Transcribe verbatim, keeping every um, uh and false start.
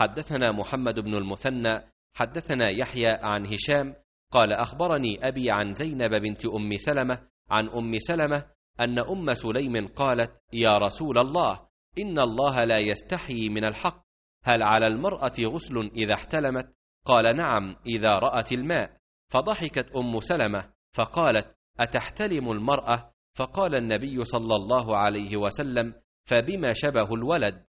حدثنا محمد بن المثنى حدثنا يحيى عن هشام قال أخبرني أبي عن زينب بنت أم سلمة عن أم سلمة أن أم سليم قالت: يا رسول الله، إن الله لا يستحيي من الحق، هل على المرأة غسل إذا احتلمت؟ قال: نعم، إذا رأت الماء. فضحكت أم سلمة فقالت: أتحتلم المرأة؟ فقال النبي صلى الله عليه وسلم: فبما شبه الولد؟